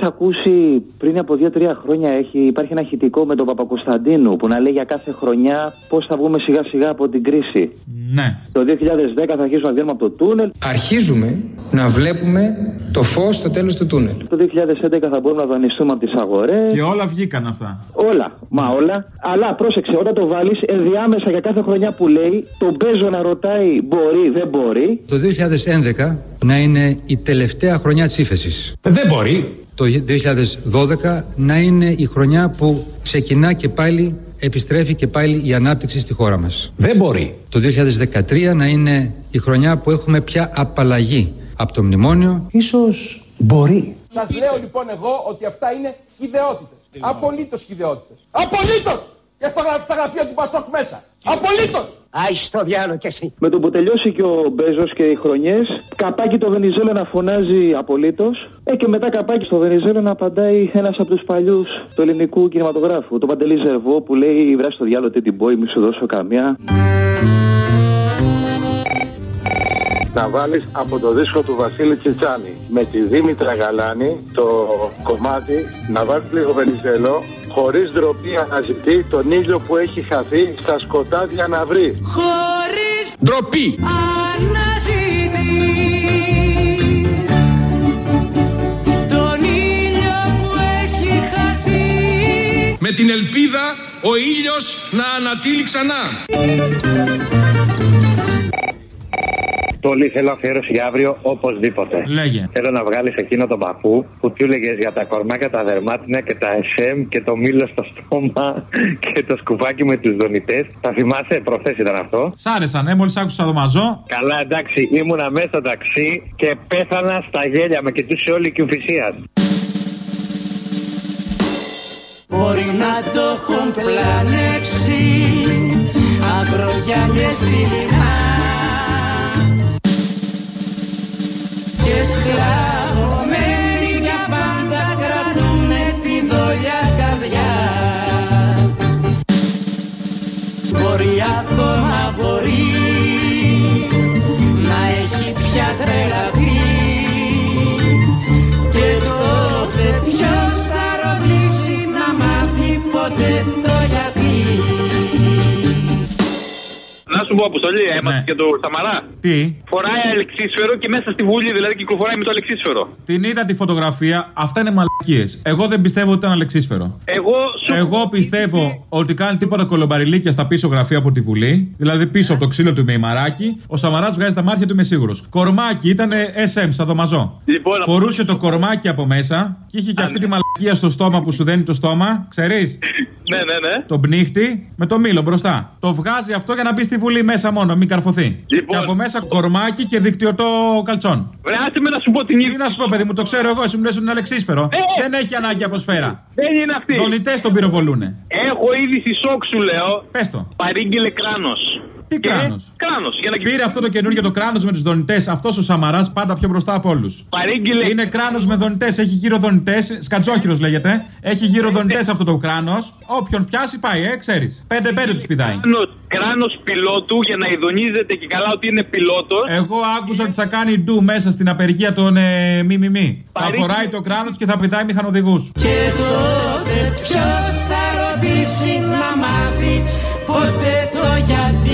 ακούσει πριν από 2-3 χρόνια υπάρχει ένα ηχητικό με τον Παπακοσταντίνου που να λέει για κάθε χρονιά πώς θα βγούμε σιγά σιγά από την κρίση? Ναι. Το 2010 θα αρχίσουμε να βγαίνουμε από το τούνελ. Αρχίζουμε να βλέπουμε το φως στο τέλος του τούνελ. Το 2011 θα μπορούμε να δανειστούμε από τις αγορές. Και όλα βγήκαν αυτά. Όλα. Μα όλα. Αλλά πρόσεξε, όταν το βάλεις ενδιάμεσα για κάθε χρονιά που λέει, τον Μπέζο να ρωτάει μπορεί, δεν μπορεί. Το 2011 να είναι η τελευταία χρονιά της ύφεσης. Δεν μπορεί. Το 2012 να είναι η χρονιά που ξεκινά και πάλι, επιστρέφει και πάλι η ανάπτυξη στη χώρα μας. Δεν μπορεί. Το 2013 να είναι η χρονιά που έχουμε πια απαλλαγή από το μνημόνιο. Ίσως μπορεί. Σας λέω λοιπόν εγώ ότι αυτά είναι χυδαιότητες. Απολύτως χυδαιότητες. Απολύτως! Και στα γραφεία του Πασόκ μέσα. Απολύτως! Άι το διάλογο κι εσύ. Με το που τελειώσει και ο Μπέζος και οι χρονιές, καπάκι το Βενιζέλο να φωνάζει απολύτως. Και μετά καπάκι στο Βενιζέλο να απαντάει ένας από τους παλιούς του ελληνικού κινηματογράφου. Το Παντελή Ζερβό που λέει βράσει το διάλογο τι την πόη, μη σου δώσω καμιά. Να βάλεις από το δίσκο του Βασίλη Τσιτσάνη με τη Δήμητρα Γαλάνη το κομμάτι, να βάλεις λίγο Βενιζέλο, χωρίς ντροπή αναζητεί τον ήλιο που έχει χαθεί στα σκοτάδια να βρει. Χωρίς ντροπή αναζητεί τον ήλιο που έχει χαθεί, με την ελπίδα ο ήλιος να ανατείλει ξανά. Πολύ θέλω αφιέρωση για αύριο οπωσδήποτε. Λέγε. Θέλω να βγάλεις εκείνο τον παππού που του έλεγες για τα κορμάκια, τα δερμάτινα και τα SM και το μήλο στο στόμα και το σκουφάκι με τους δονητές. Τα θυμάσαι, προχθές ήταν αυτό. Σ' άρεσαν, μόλις άκουσα το μαζό. Καλά, εντάξει, ήμουνα μέσα στο ταξί και πέθανα στα γέλια, με κοιτούσε όλη η Κηφισίας. Μπορεί να το έχουν πλανέψει αγρογιάλιες στη λινά και σκλαβωμένοι για πάντα κρατούνε τη δολιά καρδιά. Μπορεί ακόμα μπορεί να έχει πια τρελαθεί και τότε ποιος θα ρωτήσει να μάθει ποτέ το γιατί. Να σου πω, Αποστολή, έμαθες και το Σαμαρά. Τι? Φοράει αλεξίσφαιρο και μέσα στη Βουλή, δηλαδή κυκλοφοράει με το αλεξίσφαιρο. Την είδα τη φωτογραφία, αυτά είναι μαλακίες. Εγώ δεν πιστεύω ότι ήταν αλεξίσφαιρο. Εγώ πιστεύω ότι κάνει τίποτα κολομπαριλίκια στα πίσω γραφεία από τη Βουλή, δηλαδή πίσω από το ξύλο του Μεϊμαράκη. Ο Σαμαράς βγάζει τα μάτια του, είμαι σίγουρος. Κορμάκι ήταν SM, σαν το μαζό. Λοιπόν, φορούσε το κορμάκι από μέσα και είχε και αυτή τη μαλακία στο στόμα που σου δένει το στόμα, ξέρεις. Ναι. Τον πνίχτη με το μήλο μπροστά. Το βγάζει αυτό για να μπει στη Βουλή μέσα μόνο, μην καρφωθεί. Λοιπόν. Και από μέσα κορμάκι και δικτυωτό καλτσόν. Βρεάτε με να σου πω την ίδια. Τι να σου πω, παιδί μου, το ξέρω εγώ, εσύ μου λες ότι είναι αλεξίσφαιρο. Δεν έχει ανάγκη από σφαίρα. Δεν είναι αυτή. Δονητές τον πυροβολούνε. Έχω είδηση σοκ, σου λέω. Πες το. Παρήγγειλε κράνος. Τι κράνος? Κράνος. Πήρε αυτό το καινούργιο το κράνος με τους δονητές. Αυτός ο Σαμαράς πάντα πιο μπροστά από όλους. Παρήγγειλε. Είναι κράνος με δονητές. Έχει γύρω δονητές. Σκατζόχυρος λέγεται. Έχει γύρω δονητές αυτό το κράνος. Όποιον πιάσει πάει, ξέρεις. 5-5 τους πηδάει. Κράνος πιλότου για να ειδονίζεται και καλά ότι είναι πιλότος. Εγώ άκουσα ότι θα κάνει ντου μέσα στην απεργία των μη. Θα φοράει το κράνος και θα πηδάει μηχανοδηγούς. Και τότε ποιος θα ρωτήσει να μάθει ποτέ το γιατί.